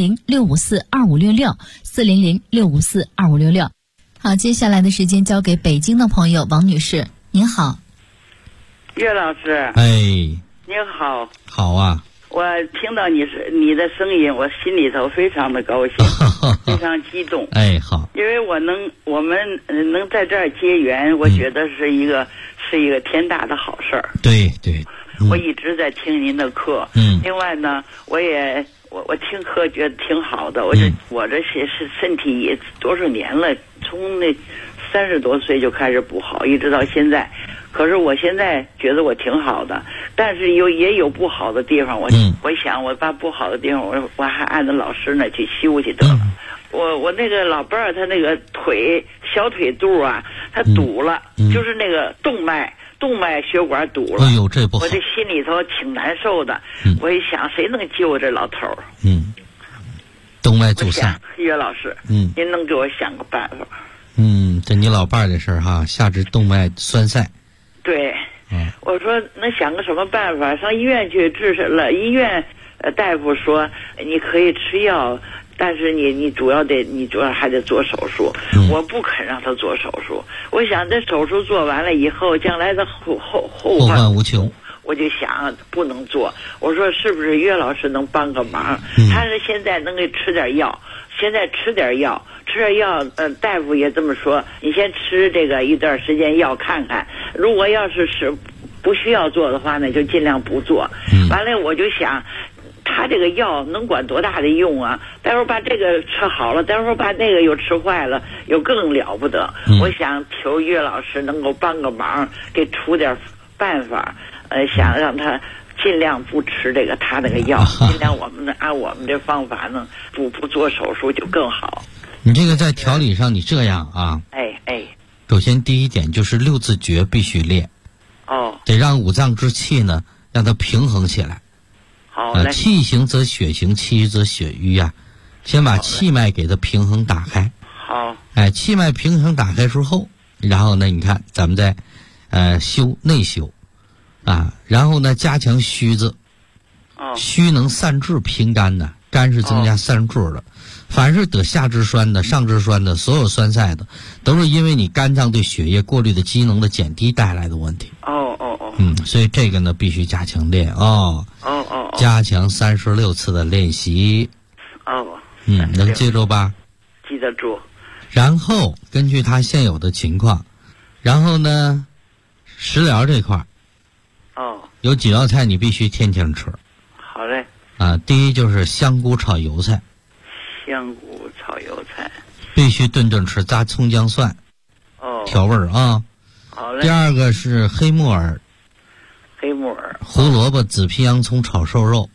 400-654-2566，400-654-2566。好，接下来的时间交给北京的朋友王女士，您好。 岳老师， 您好。 好啊。 我听到你的声音，我心里头非常的高兴，非常激动。 好。 因为我们能在这儿结缘，我觉得是一个天大的好事儿。 对。 我一直在听您的课。另外呢，我听课觉得挺好的。我这是身体也多少年了，从那30多岁就开始不好，一直到现在。可是我现在觉得我挺好的，但是也有不好的地方。我想我把不好的地方，我还按照老师呢去修去得了。我那个老伴儿，他那个小腿肚啊，他堵了，就是那个动脉血管堵了。 这不好。 我这心里头挺难受的。我一想，谁能救这老头儿？ 动脉阻塞。 岳老师，您能给我想个办法？ 这你老伴儿的事儿哈，下肢动脉栓塞。 对，我说能想个什么办法？上医院去治了，医院大夫说你可以吃药，但是你主要还得做手术。我不肯让他做手术，我想这手术做完了以后，将来的后患无穷。 我就想不能做，我说是不是岳老师能帮个忙？他是现在能给吃点药，吃点药，大夫也这么说，你先吃这个一段时间药看看，如果要是不需要做的话呢，就尽量不做。完了我就想，他这个药能管多大的用啊？待会儿把这个吃好了，待会儿把那个又吃坏了，又更了不得。我想求岳老师能够帮个忙，给出点办法，想让他尽量不吃他那个药，尽量按我们这方法呢，不做手术就更好。 你这个在调理上，你这样啊？首先第一点就是6字诀必须练。得让五脏之气呢，让它平衡起来。 好嘞。 气行则血行，气郁则血瘀呀。先把气脉给它平衡打开。 好。 气脉平衡打开之后，然后呢，你看咱们再内修啊，然后呢加强虚字。虚能散滞平肝的，肝是增加散滞的。凡是得下肢栓的、上肢栓的，所有栓塞的，都是因为你肝脏对血液过滤的机能的减低带来的问题。所以这个呢必须加强练加强36次的练习。能记住吧？ 记得住。 然后根据他现有的情况，然后呢，食疗这块有几道菜你必须天天吃。 好嘞。 第一就是香菇炒油菜。 香菇炒油菜必须顿顿吃，加葱姜蒜调味儿啊。 好嘞。 第二个是黑木耳、胡萝卜、紫皮洋葱炒瘦肉。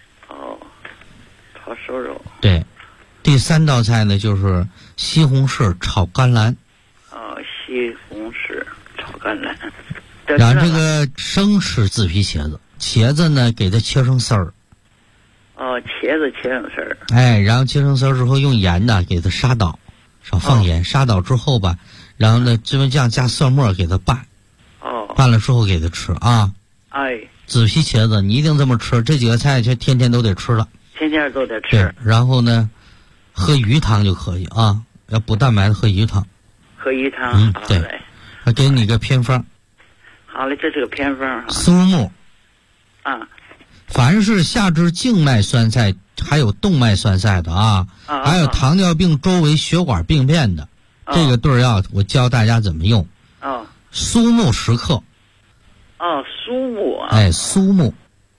炒瘦肉。 对。第3道菜呢就是西红柿炒甘蓝。 西红柿炒甘蓝。 然后这个生吃紫皮茄子，茄子呢给它切成丝儿。 茄子切成丝儿。 然后切成丝儿之后用盐呢给它杀倒， 少放盐，杀倒之后吧，然后呢芝麻酱加蒜末给它拌，拌了之后给它吃啊。 哎， 紫皮茄子你一定这么吃，这几个菜就天天都得吃了， 天天都得吃。 对，然后呢喝鱼汤就可以啊，要补蛋白的喝鱼汤。 喝鱼汤， 对，我给你个偏方。 好嘞，这是个偏方。 苏木啊， 凡是下肢静脉栓塞还有动脉栓塞的啊，还有糖尿病周围血管病变的，这个对药我教大家怎么用。苏木10克。 苏木啊。 哎，苏木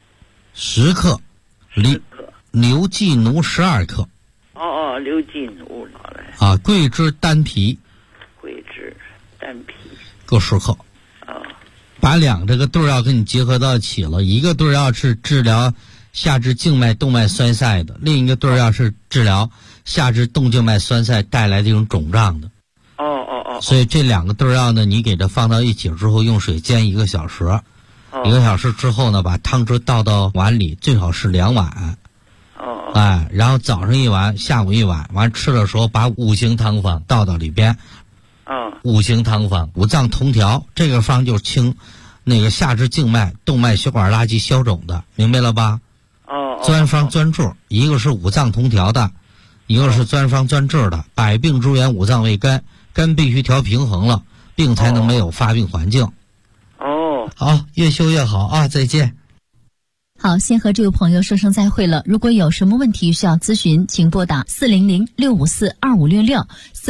10克，牛寄奴12克。 牛寄奴好嘞。 桂枝丹皮。 桂枝丹皮各10克。把这个对药跟你结合到一起了，一个对药是治疗下肢静脉动脉栓塞的，另一个对药是治疗下肢动静脉栓塞带来的这种肿胀的。所以这2个对药呢，你给它放到一起之后，用水煎1个小时，1个小时之后呢，把汤汁倒到碗里，最好是2碗。然后早上1碗，下午1碗，完吃的时候把5行汤方倒到里边。5行汤方五脏同调，这个方就清那个下肢静脉动脉血管垃圾消肿的，明白了吧？专方专治，一个是五脏同调的，一个是专方专治的。百病之源五脏为根，根必须调平衡了，病才能没有发病环境。好，越修越好啊！再见。 好，先和这位朋友说声再会了。如果有什么问题需要咨询，请拨打400-654-2566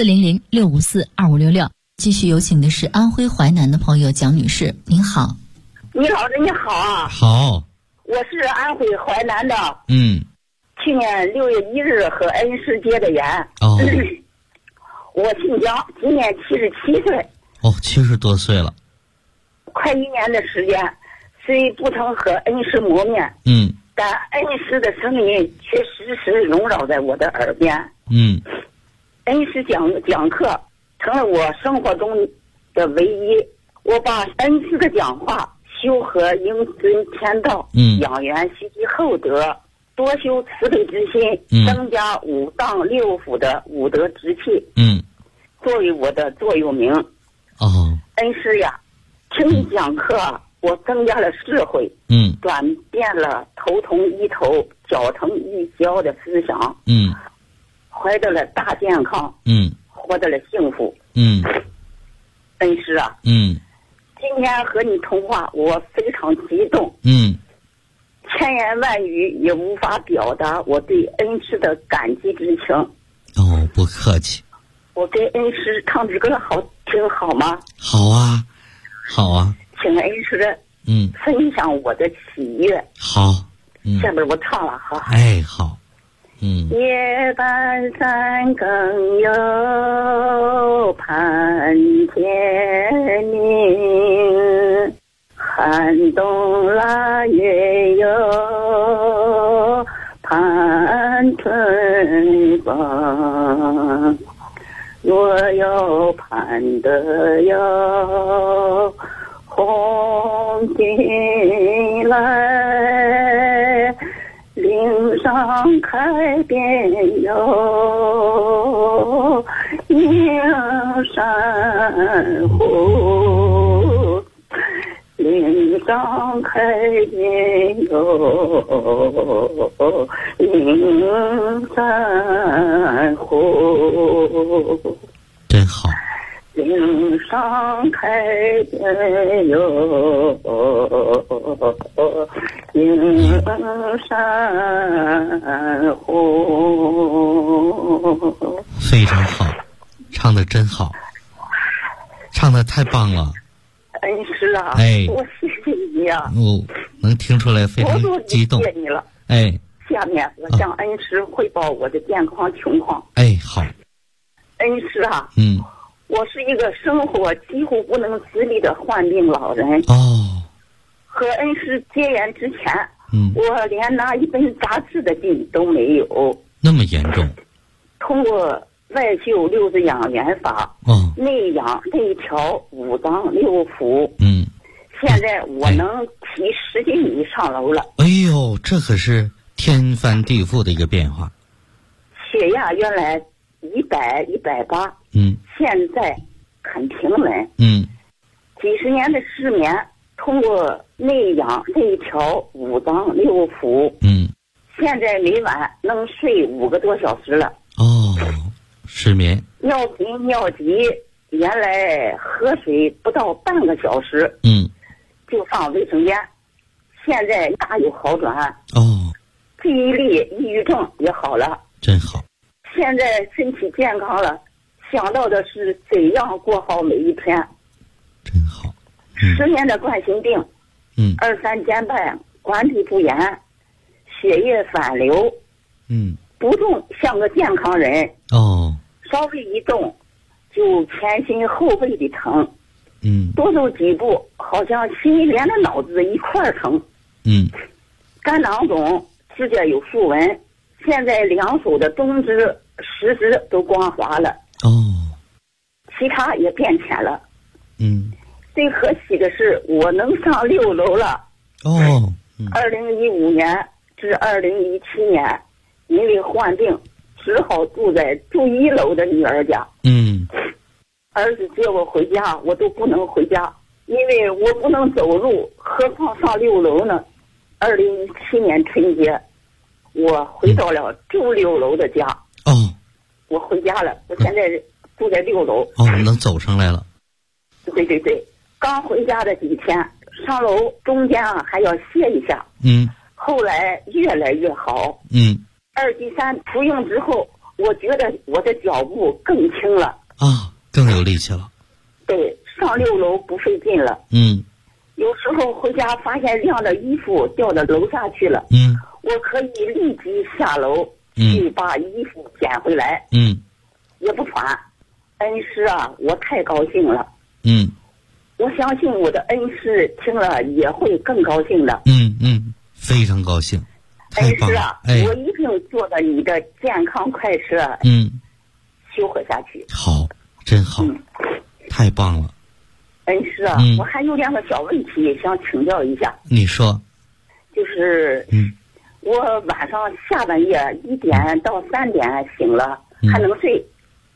400-654-2566。继续有请的是安徽淮南的朋友蒋女士，您好。 你老师你好啊。 好。 我是安徽淮南的。去年6月1日和恩师结的缘。我姓蒋，今年77岁。 70多岁了。 快1年的时间，虽不曾和恩师谋面，但恩师的声音却时时萦绕在我的耳边。恩师讲课成了我生活中的唯一。我把恩师的讲话修和应遵天道，养元蓄积厚德，多修慈悲之心，增加五脏六腑的五德之气，作为我的座右铭。恩师呀，听你讲课，我增加了智慧，转变了头痛医头脚疼医脚的思想，怀得了大健康，获得了幸福。恩师啊，今天和你通话，我非常激动，千言万语也无法表达我对恩师的感激之情。 不客气。 我给恩师唱支歌好听好吗？ 好啊，好啊。 请恩师分享我的喜悦。 好。 下边我唱了哈。 好。 夜半三更又盼天明，寒冬腊月又盼春风，若有盼得有红军来，岭上开遍有映山湖，岭上开遍有映山湖。 真好。 岭上开遍有映山湖。 非常好，唱得真好，唱得太棒了。 恩师啊，我谢谢你啊。 能听出来非常激动。 谢谢你了。下面我向恩师汇报我的健康情况。 好。 恩师啊，我是一个生活几乎不能自理的患病老人。和恩师结缘之前，我连拿一本杂志的劲都没有。 那么严重？ 通过外修六字养元法，内养内调五脏六腑。现在我能提10斤以上楼了。这可是天翻地覆的一个变化。血压原来 100、180，现在很平稳，几十年的失眠，通过内养内调5脏6腑，现在每晚能睡5个多小时了。 哦，失眠。 尿频尿急，原来喝水不到半个小时，就上卫生间，现在大有好转。 哦， 记忆力、抑郁症也好了， 真好。 现在身体健康了，想到的是怎样过好每一天。 真好。 10年的冠心病，2、3间瓣管理不严，血液反流，不动像个健康人。 哦， 稍微一动就前心后背的疼，多走几步好像心连着脑子一块疼。肝囊肿，指甲有竖纹，现在2手的中指、食指都光滑了。 哦， 其他也变浅了。最可喜的是我能上6楼了。 哦 ，2015年至2017年，因为患病，只好住在住1楼的女儿家。儿子接我回家，我都不能回家，因为我不能走路，何况上6楼呢？2017年春节，我回到了住6楼的家。 哦， 我回家了，我现在住在6楼。 哦，能走上来了。 对对对，刚回家的几天，上楼中间还要歇一下。后来越来越好。2剂3服用之后，我觉得我的脚步更轻了。 更有力气了。 对，上6楼不费劲了。有时候回家发现晾的衣服掉到楼下去了，我可以立即下楼去把衣服捡回来。也不喘。恩师啊，我太高兴了。我相信我的恩师听了也会更高兴的。 非常高兴。 恩师啊，我一定坐着你的健康快车，修活下去。 好，真好，太棒了。 恩师啊，我还有2个小问题想请教一下。 你说。 就是我晚上下半夜1点到3点醒了，还能睡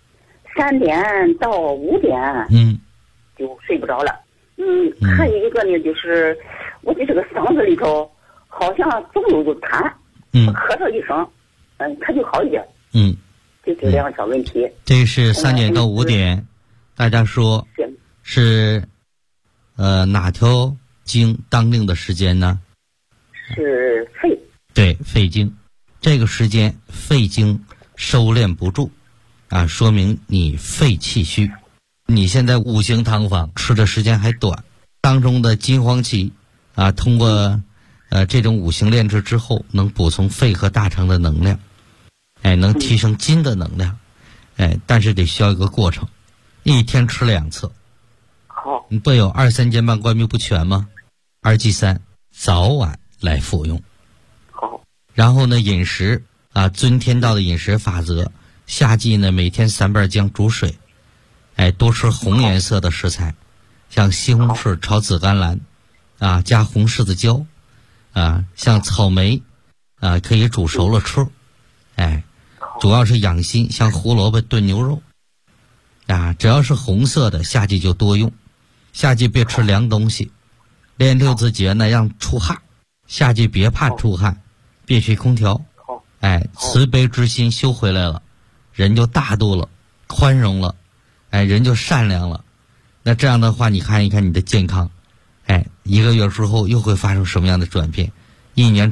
，3点到5点就睡不着了。还有一个呢，就是我的这个嗓子里头好像总有痰，咳嗽一声，它就好一点。就这2个小问题。 这是3点到5点，大家说是哪条经当令的时间呢？ 是肺。 对，肺经。这个时间肺经收敛不住说明你肺气虚。你现在5行汤方吃的时间还短，当中的金黄芪通过这种5行炼制之后，能补充肺和大肠的能量，能提升筋的能量，但是得需要一个过程，1天吃2次。 好， 你不有2、3间瓣冠病不全吗？2剂3早晚来服用。 好， 然后呢，饮食遵天道的饮食法则，夏季呢每天3瓣姜煮水，多吃红颜色的食材，像西红柿炒紫甘蓝加红柿子椒像草莓可以煮熟了吃，主要是养心，像胡萝卜炖牛肉只要是红色的夏季就多用，夏季别吃凉东西。练6字诀呢让出汗，夏季别怕出汗，别吹空调，慈悲之心修回来了，人就大度了，宽容了，人就善良了。那这样的话，你看一看你的健康，1个月之后又会发生什么样的转变？1年